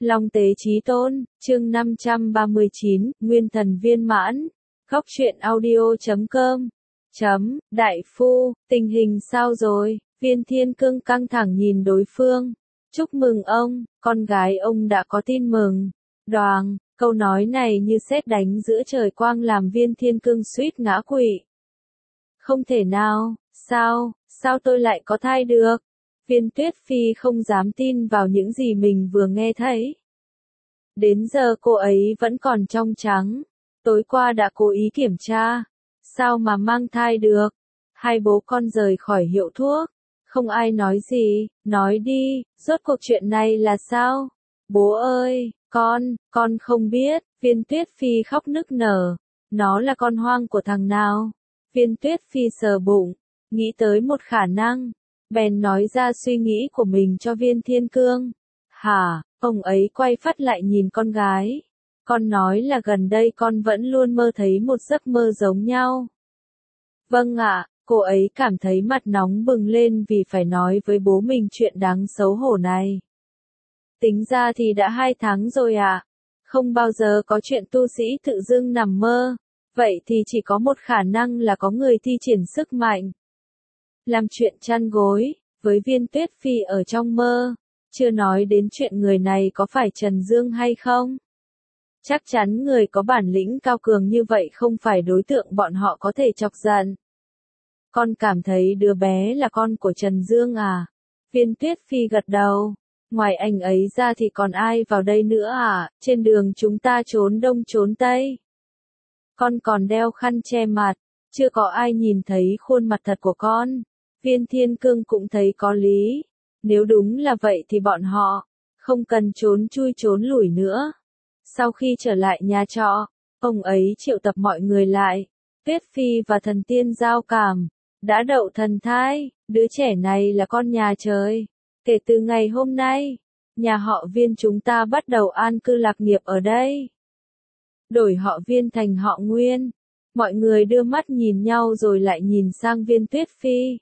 Long tế chí tôn, chương 539, Nguyên thần viên mãn. Góc truyện audio.com. Đại phu, tình hình sao rồi? Viên Thiên Cương căng thẳng nhìn đối phương. Chúc mừng ông, con gái ông đã có tin mừng. Đoàng, câu nói này như sét đánh giữa trời quang làm Viên Thiên Cương suýt ngã quỵ. Không thể nào, sao tôi lại có thai được? Viên Tuyết Phi không dám tin vào những gì mình vừa nghe thấy. Đến giờ cô ấy vẫn còn trong trắng. Tối qua đã cố ý kiểm tra. Sao mà mang thai được? Hai bố con rời khỏi hiệu thuốc. Không ai nói gì, nói đi, rốt cuộc chuyện này là sao? Bố ơi, con không biết. Viên Tuyết Phi khóc nức nở. Nó là con hoang của thằng nào? Viên Tuyết Phi sờ bụng, nghĩ tới một khả năng. Bèn nói ra suy nghĩ của mình cho Viên Thiên Cương. Hả, ông ấy quay phát lại nhìn con gái. Con nói là gần đây con vẫn luôn mơ thấy một giấc mơ giống nhau. Vâng ạ, cô ấy cảm thấy mặt nóng bừng lên vì phải nói với bố mình chuyện đáng xấu hổ này. Tính ra thì đã 2 tháng rồi ạ. Không bao giờ có chuyện tu sĩ tự dưng nằm mơ. Vậy thì chỉ có một khả năng là có người thi triển sức mạnh. Làm chuyện chăn gối, với Viên Tuyết Phi ở trong mơ. Chưa nói đến chuyện người này có phải Trần Dương hay không. Chắc chắn người có bản lĩnh cao cường như vậy không phải đối tượng bọn họ có thể chọc giận. Con cảm thấy đứa bé là con của Trần Dương à? Viên Tuyết Phi gật đầu. Ngoài anh ấy ra thì còn ai vào đây nữa à? Trên đường chúng ta trốn đông trốn tây. Con còn đeo khăn che mặt. Chưa có ai nhìn thấy khuôn mặt thật của con. Viên Thiên Cương cũng thấy có lý. Nếu đúng là vậy thì bọn họ không cần trốn chui trốn lủi nữa. Sau khi trở lại nhà trọ, ông ấy triệu tập mọi người lại. Tuyết Phi và thần tiên giao cảm đã đậu thần thai, đứa trẻ này là con nhà trời. Kể từ ngày hôm nay, nhà họ Viên chúng ta bắt đầu an cư lạc nghiệp ở đây. Đổi họ Viên thành họ Nguyên. Mọi người đưa mắt nhìn nhau rồi lại nhìn sang Viên Tuyết Phi.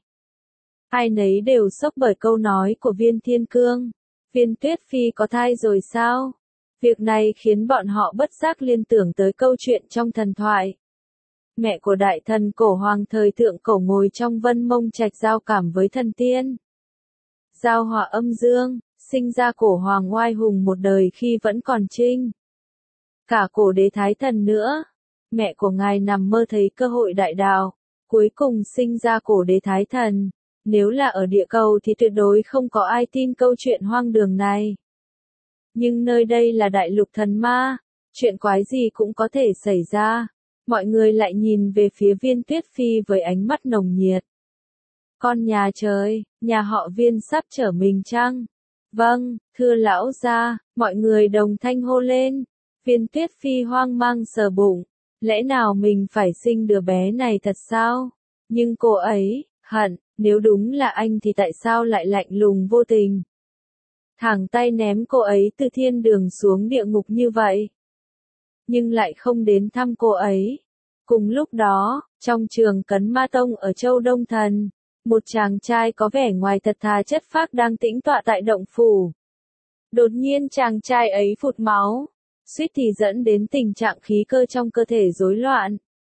Ai nấy đều sốc bởi câu nói của Viên Thiên Cương. Viên Tuyết Phi có thai rồi sao? Việc này khiến bọn họ bất giác liên tưởng tới câu chuyện trong thần thoại. Mẹ của đại thần cổ hoàng thời thượng cổ ngồi trong Vân Mông Trạch giao cảm với thần tiên. Giao hỏa âm dương, sinh ra cổ hoàng oai hùng một đời khi vẫn còn trinh. Cả cổ đế thái thần nữa. Mẹ của ngài nằm mơ thấy cơ hội đại đạo, cuối cùng sinh ra cổ đế thái thần. Nếu là ở địa cầu thì tuyệt đối không có ai tin câu chuyện hoang đường này. Nhưng nơi đây là đại lục thần ma, chuyện quái gì cũng có thể xảy ra. Mọi người lại nhìn về phía Viên Tuyết Phi với ánh mắt nồng nhiệt. Con nhà trời, nhà họ Viên sắp trở mình chăng? Vâng, thưa lão gia, mọi người đồng thanh hô lên. Viên Tuyết Phi hoang mang sờ bụng. Lẽ nào mình phải sinh đứa bé này thật sao? Nhưng cô ấy hận, nếu đúng là anh thì tại sao lại lạnh lùng vô tình? Thẳng tay ném cô ấy từ thiên đường xuống địa ngục như vậy. Nhưng lại không đến thăm cô ấy. Cùng lúc đó, trong trường Cấn Ma Tông ở Châu Đông Thần, một chàng trai có vẻ ngoài thật thà chất phác đang tĩnh tọa tại động phủ. Đột nhiên chàng trai ấy phụt máu, suýt thì dẫn đến tình trạng khí cơ trong cơ thể rối loạn.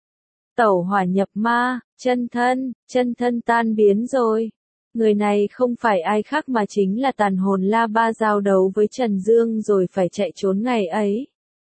Tẩu hỏa nhập ma, chân thân tan biến rồi. Người này không phải ai khác mà chính là tàn hồn La Ba giao đấu với Trần Dương rồi phải chạy trốn ngày ấy.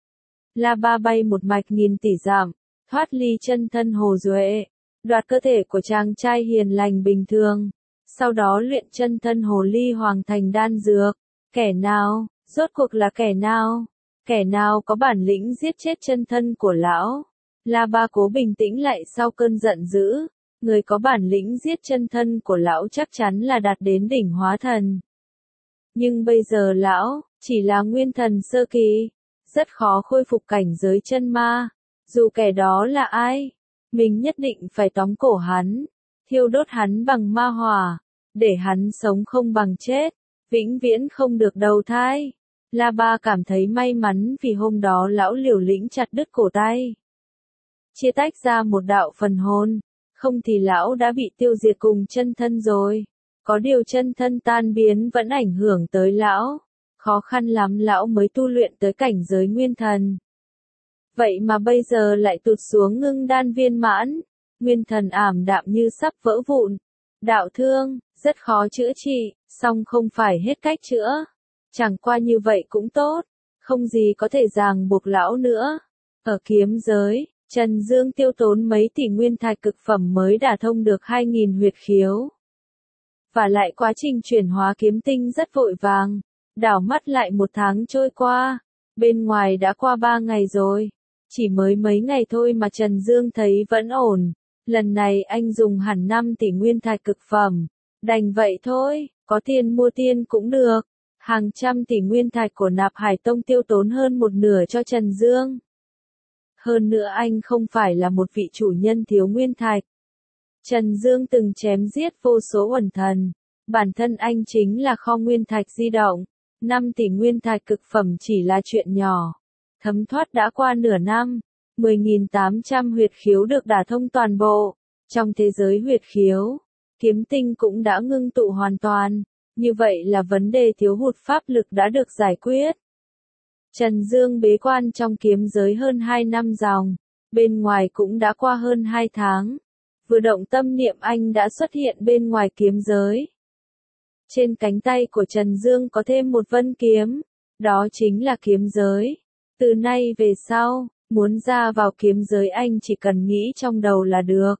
La Ba bay một mạch nghìn tỷ dặm, thoát ly chân thân Hồ Duệ, đoạt cơ thể của chàng trai hiền lành bình thường, sau đó luyện chân thân Hồ Ly Hoàng thành đan dược. Kẻ nào, rốt cuộc là kẻ nào? Kẻ nào có bản lĩnh giết chết chân thân của lão? La Ba cố bình tĩnh lại sau cơn giận dữ. Người có bản lĩnh giết chân thân của lão chắc chắn là đạt đến đỉnh hóa thần. Nhưng bây giờ lão chỉ là nguyên thần sơ kỳ, rất khó khôi phục cảnh giới chân ma. Dù kẻ đó là ai, mình nhất định phải tóm cổ hắn, thiêu đốt hắn bằng ma hỏa, để hắn sống không bằng chết, vĩnh viễn không được đầu thai. La Ba cảm thấy may mắn vì hôm đó lão liều lĩnh chặt đứt cổ tay, chia tách ra một đạo phần hồn. Không thì lão đã bị tiêu diệt cùng chân thân rồi. Có điều chân thân tan biến vẫn ảnh hưởng tới lão. Khó khăn lắm lão mới tu luyện tới cảnh giới nguyên thần. Vậy mà bây giờ lại tụt xuống ngưng đan viên mãn, nguyên thần ảm đạm như sắp vỡ vụn. Đạo thương, rất khó chữa trị, song không phải hết cách chữa. Chẳng qua như vậy cũng tốt, không gì có thể ràng buộc lão nữa. Ở kiếm giới, Trần Dương tiêu tốn mấy tỷ nguyên thạch cực phẩm mới đả thông được 2.000 huyệt khiếu. Và lại quá trình chuyển hóa kiếm tinh rất vội vàng, đảo mắt lại 1 tháng trôi qua, bên ngoài đã qua 3 ngày rồi. Chỉ mới mấy ngày thôi mà Trần Dương thấy vẫn ổn, lần này anh dùng hẳn 5 tỷ nguyên thạch cực phẩm, đành vậy thôi, có tiền mua tiên cũng được. Hàng trăm tỷ nguyên thạch của Nạp Hải Tông tiêu tốn hơn 1/2 cho Trần Dương. Hơn nữa anh không phải là một vị chủ nhân thiếu nguyên thạch. Trần Dương từng chém giết vô số uẩn thần, bản thân anh chính là kho nguyên thạch di động, 5 tỷ nguyên thạch cực phẩm chỉ là chuyện nhỏ. Thấm thoát đã qua nửa năm, 10.800 huyệt khiếu được đả thông toàn bộ. Trong thế giới huyệt khiếu, kiếm tinh cũng đã ngưng tụ hoàn toàn, như vậy là vấn đề thiếu hụt pháp lực đã được giải quyết. Trần Dương bế quan trong kiếm giới hơn 2 năm dòng, bên ngoài cũng đã qua hơn 2 tháng. Vừa động tâm niệm anh đã xuất hiện bên ngoài kiếm giới. Trên cánh tay của Trần Dương có thêm một vân kiếm, đó chính là kiếm giới. Từ nay về sau, muốn ra vào kiếm giới anh chỉ cần nghĩ trong đầu là được.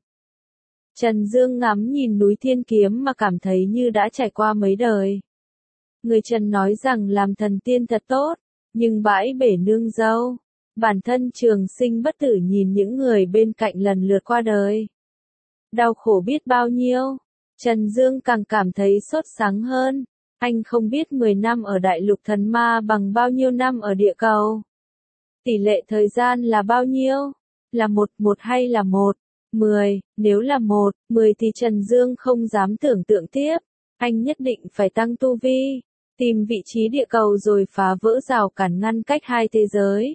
Trần Dương ngắm nhìn núi Thiên Kiếm mà cảm thấy như đã trải qua mấy đời. Người Trần nói rằng làm thần tiên thật tốt, nhưng bãi bể nương dâu. Bản thân Trường Sinh bất tử nhìn những người bên cạnh lần lượt qua đời. Đau khổ biết bao nhiêu, Trần Dương càng cảm thấy sốt sắng hơn. Anh không biết 10 năm ở Đại Lục Thần Ma bằng bao nhiêu năm ở địa cầu. Tỷ lệ thời gian là bao nhiêu? Là 1:1 hay là 1:10? Nếu là 1:10 thì Trần Dương không dám tưởng tượng tiếp. Anh nhất định phải tăng tu vi, tìm vị trí địa cầu rồi phá vỡ rào cản ngăn cách hai thế giới.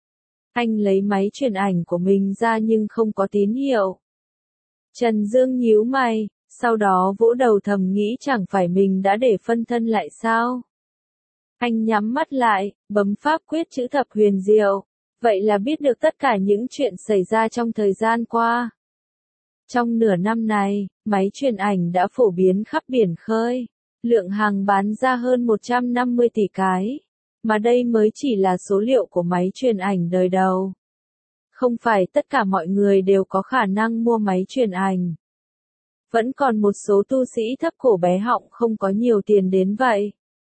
Anh lấy máy truyền ảnh của mình ra nhưng không có tín hiệu. Trần Dương nhíu mày, sau đó vỗ đầu thầm nghĩ chẳng phải mình đã để phân thân lại sao? Anh nhắm mắt lại, bấm pháp quyết chữ thập huyền diệu, vậy là biết được tất cả những chuyện xảy ra trong thời gian qua. Trong nửa năm này, máy truyền ảnh đã phổ biến khắp biển khơi, lượng hàng bán ra hơn 150 tỷ cái, mà đây mới chỉ là số liệu của máy truyền ảnh đời đầu. Không phải tất cả mọi người đều có khả năng mua máy truyền ảnh. Vẫn còn một số tu sĩ thấp cổ bé họng không có nhiều tiền đến vậy.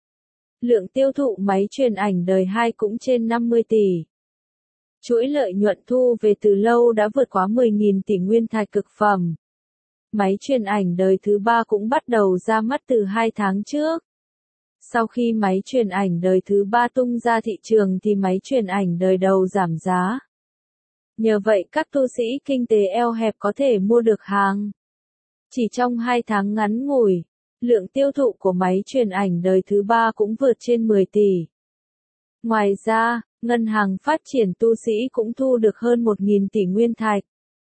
Lượng tiêu thụ máy truyền ảnh đời 2 cũng trên 50 tỷ. Chuỗi lợi nhuận thu về từ lâu đã vượt quá 10.000 tỷ nguyên thạch cực phẩm. Máy truyền ảnh đời thứ 3 cũng bắt đầu ra mắt từ 2 tháng trước. Sau khi máy truyền ảnh đời thứ 3 tung ra thị trường thì máy truyền ảnh đời đầu giảm giá. Nhờ vậy các tu sĩ kinh tế eo hẹp có thể mua được hàng. Chỉ trong 2 tháng ngắn ngủi, lượng tiêu thụ của máy truyền ảnh đời thứ 3 cũng vượt trên 10 tỷ. Ngoài ra, Ngân hàng Phát triển tu sĩ cũng thu được hơn 1.000 tỷ nguyên thạch.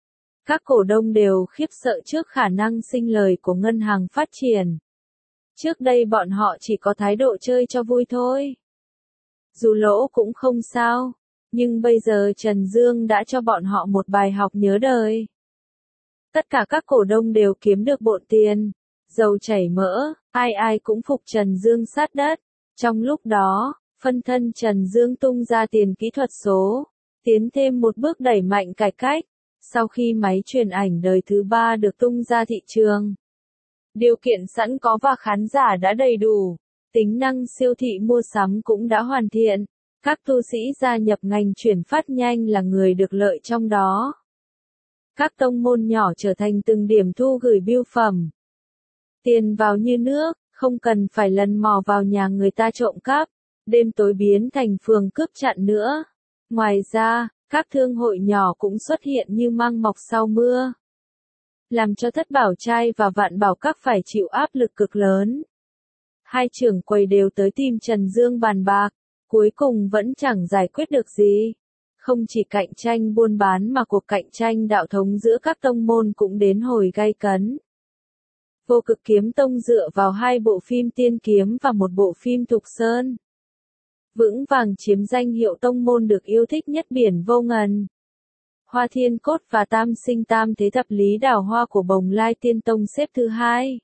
Các cổ đông đều khiếp sợ trước khả năng sinh lời của Ngân hàng Phát triển. Trước đây bọn họ chỉ có thái độ chơi cho vui thôi. Dù lỗ cũng không sao, nhưng bây giờ Trần Dương đã cho bọn họ một bài học nhớ đời. Tất cả các cổ đông đều kiếm được bộn tiền, dầu chảy mỡ, ai ai cũng phục Trần Dương sát đất. Trong lúc đó, phân thân Trần Dương tung ra tiền kỹ thuật số, tiến thêm một bước đẩy mạnh cải cách. Sau khi máy truyền ảnh đời thứ 3 được tung ra thị trường, điều kiện sẵn có và khán giả đã đầy đủ, tính năng siêu thị mua sắm cũng đã hoàn thiện. Các tu sĩ gia nhập ngành chuyển phát nhanh là người được lợi trong đó. Các tông môn nhỏ trở thành từng điểm thu gửi bưu phẩm. Tiền vào như nước, không cần phải lần mò vào nhà người ta trộm cắp, đêm tối biến thành phường cướp chặn nữa. Ngoài ra, các thương hội nhỏ cũng xuất hiện như măng mọc sau mưa, làm cho Thất Bảo Trai và Vạn Bảo Các phải chịu áp lực cực lớn. Hai trưởng quầy đều tới tìm Trần Dương bàn bạc, cuối cùng vẫn chẳng giải quyết được gì. Không chỉ cạnh tranh buôn bán mà cuộc cạnh tranh đạo thống giữa các tông môn cũng đến hồi gay cấn. Vô Cực Kiếm Tông dựa vào 2 bộ phim Tiên Kiếm và 1 bộ phim Thục Sơn, vững vàng chiếm danh hiệu tông môn được yêu thích nhất biển vô ngần. Hoa Thiên Cốt và Tam Sinh Tam Thế Thập Lý Đào Hoa của Bồng Lai Tiên Tông xếp thứ hai.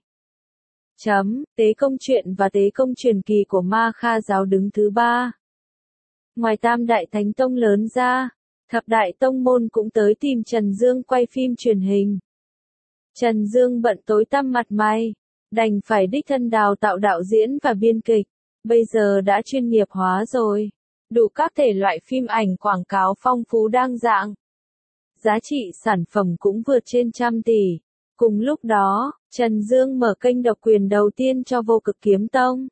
Tế Công Truyện và Tế Công Truyền Kỳ của Ma Kha Giáo đứng thứ ba. Ngoài Tam Đại Thánh Tông lớn ra, Thập Đại Tông Môn cũng tới tìm Trần Dương quay phim truyền hình. Trần Dương bận tối tăm mặt mày, đành phải đích thân đào tạo đạo diễn và biên kịch, bây giờ đã chuyên nghiệp hóa rồi. Đủ các thể loại phim ảnh quảng cáo phong phú đa dạng. Giá trị sản phẩm cũng vượt trên 100 tỷ. Cùng lúc đó, Trần Dương mở kênh độc quyền đầu tiên cho Vô Cực Kiếm Tông.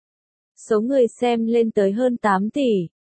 Số người xem lên tới hơn 8 tỷ.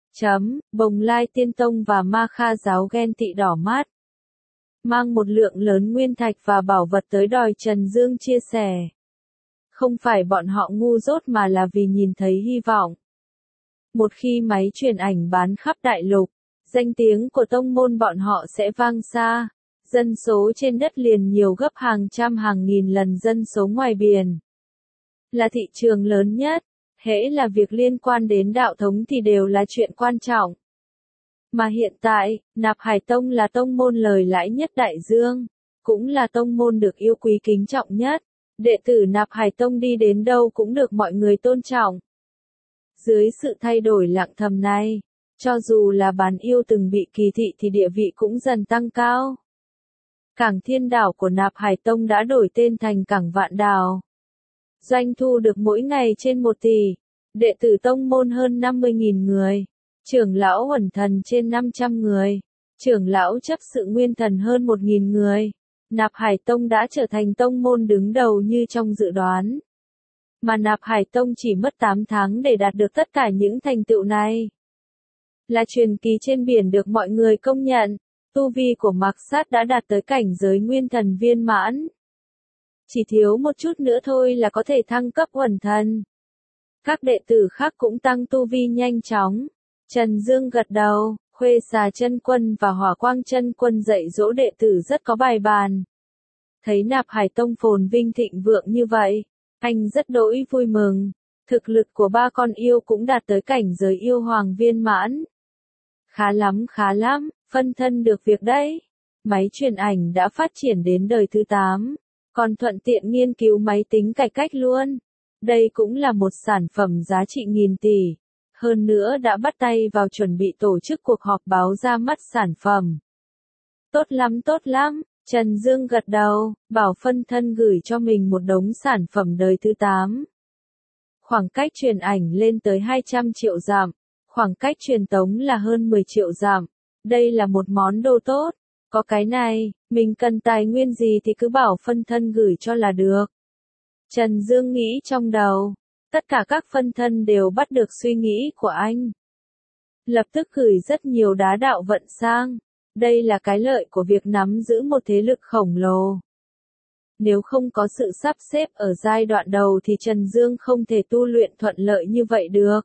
Bồng Lai Tiên Tông và Ma Kha Giáo ghen tị đỏ mắt. Mang một lượng lớn nguyên thạch và bảo vật tới đòi Trần Dương chia sẻ. Không phải bọn họ ngu dốt mà là vì nhìn thấy hy vọng. Một khi máy truyền ảnh bán khắp đại lục, danh tiếng của tông môn bọn họ sẽ vang xa. Dân số trên đất liền nhiều gấp hàng trăm hàng nghìn lần dân số ngoài biển. Là thị trường lớn nhất, hễ là việc liên quan đến đạo thống thì đều là chuyện quan trọng. Mà hiện tại, Nạp Hải Tông là tông môn lời lãi nhất đại dương, cũng là tông môn được yêu quý kính trọng nhất. Đệ tử Nạp Hải Tông đi đến đâu cũng được mọi người tôn trọng. Dưới sự thay đổi lặng thầm này, cho dù là Bán Yêu từng bị kỳ thị thì địa vị cũng dần tăng cao. Cảng Thiên Đảo của Nạp Hải Tông đã đổi tên thành Cảng Vạn Đảo. Doanh thu được mỗi ngày trên 1 tỷ, đệ tử tông môn hơn 50.000 người, trưởng lão Uẩn Thần trên 500 người, trưởng lão chấp sự Nguyên Thần hơn 1.000 người. Nạp Hải Tông đã trở thành tông môn đứng đầu như trong dự đoán. Mà Nạp Hải Tông chỉ mất 8 tháng để đạt được tất cả những thành tựu này. Là truyền kỳ trên biển được mọi người công nhận, tu vi của Mạc Sát đã đạt tới cảnh giới Nguyên Thần viên mãn. Chỉ thiếu một chút nữa thôi là có thể thăng cấp Uẩn Thần. Các đệ tử khác cũng tăng tu vi nhanh chóng. Trần Dương gật đầu, Khuê Xà Chân Quân và Hỏa Quang Chân Quân dạy dỗ đệ tử rất có bài bàn. Thấy Nạp Hải Tông phồn vinh thịnh vượng như vậy, anh rất đỗi vui mừng. Thực lực của ba con yêu cũng đạt tới cảnh giới yêu hoàng viên mãn. Khá lắm, phân thân được việc đấy. Máy truyền ảnh đã phát triển đến đời thứ 8, còn thuận tiện nghiên cứu máy tính cải cách luôn. Đây cũng là một sản phẩm giá trị nghìn tỷ. Hơn nữa đã bắt tay vào chuẩn bị tổ chức cuộc họp báo ra mắt sản phẩm. Tốt lắm, Trần Dương gật đầu, bảo phân thân gửi cho mình một đống sản phẩm đời thứ 8. Khoảng cách truyền ảnh lên tới 200 triệu dặm, khoảng cách truyền tống là hơn 10 triệu dặm. Đây là một món đồ tốt, có cái này, mình cần tài nguyên gì thì cứ bảo phân thân gửi cho là được. Trần Dương nghĩ trong đầu, tất cả các phân thân đều bắt được suy nghĩ của anh. Lập tức gửi rất nhiều đá đạo vận sang. Đây là cái lợi của việc nắm giữ một thế lực khổng lồ. Nếu không có sự sắp xếp ở giai đoạn đầu thì Trần Dương không thể tu luyện thuận lợi như vậy được.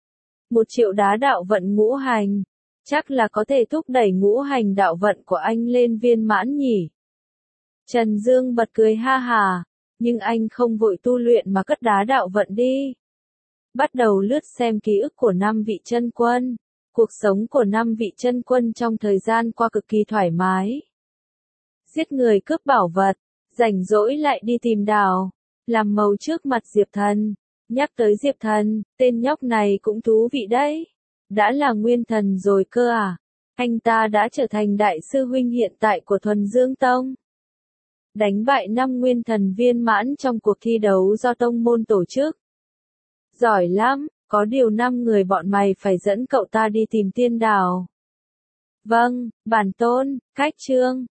1 triệu đá đạo vận ngũ hành, chắc là có thể thúc đẩy ngũ hành đạo vận của anh lên viên mãn nhỉ. Trần Dương bật cười ha hà, nhưng anh không vội tu luyện mà cất đá đạo vận đi. Bắt đầu lướt xem ký ức của 5 vị chân quân. Cuộc sống của 5 vị chân quân trong thời gian qua cực kỳ thoải mái. Giết người cướp bảo vật, rảnh rỗi lại đi tìm đào, làm màu trước mặt Diệp Thần. Nhắc tới Diệp Thần, tên nhóc này cũng thú vị đấy. Đã là Nguyên Thần rồi cơ à? Anh ta đã trở thành đại sư huynh hiện tại của Thuần Dương Tông. Đánh bại 5 Nguyên Thần viên mãn trong cuộc thi đấu do tông môn tổ chức. Giỏi lắm, có điều 5 người bọn mày phải dẫn cậu ta đi tìm tiên đào. Vâng, bản tôn, cách chương.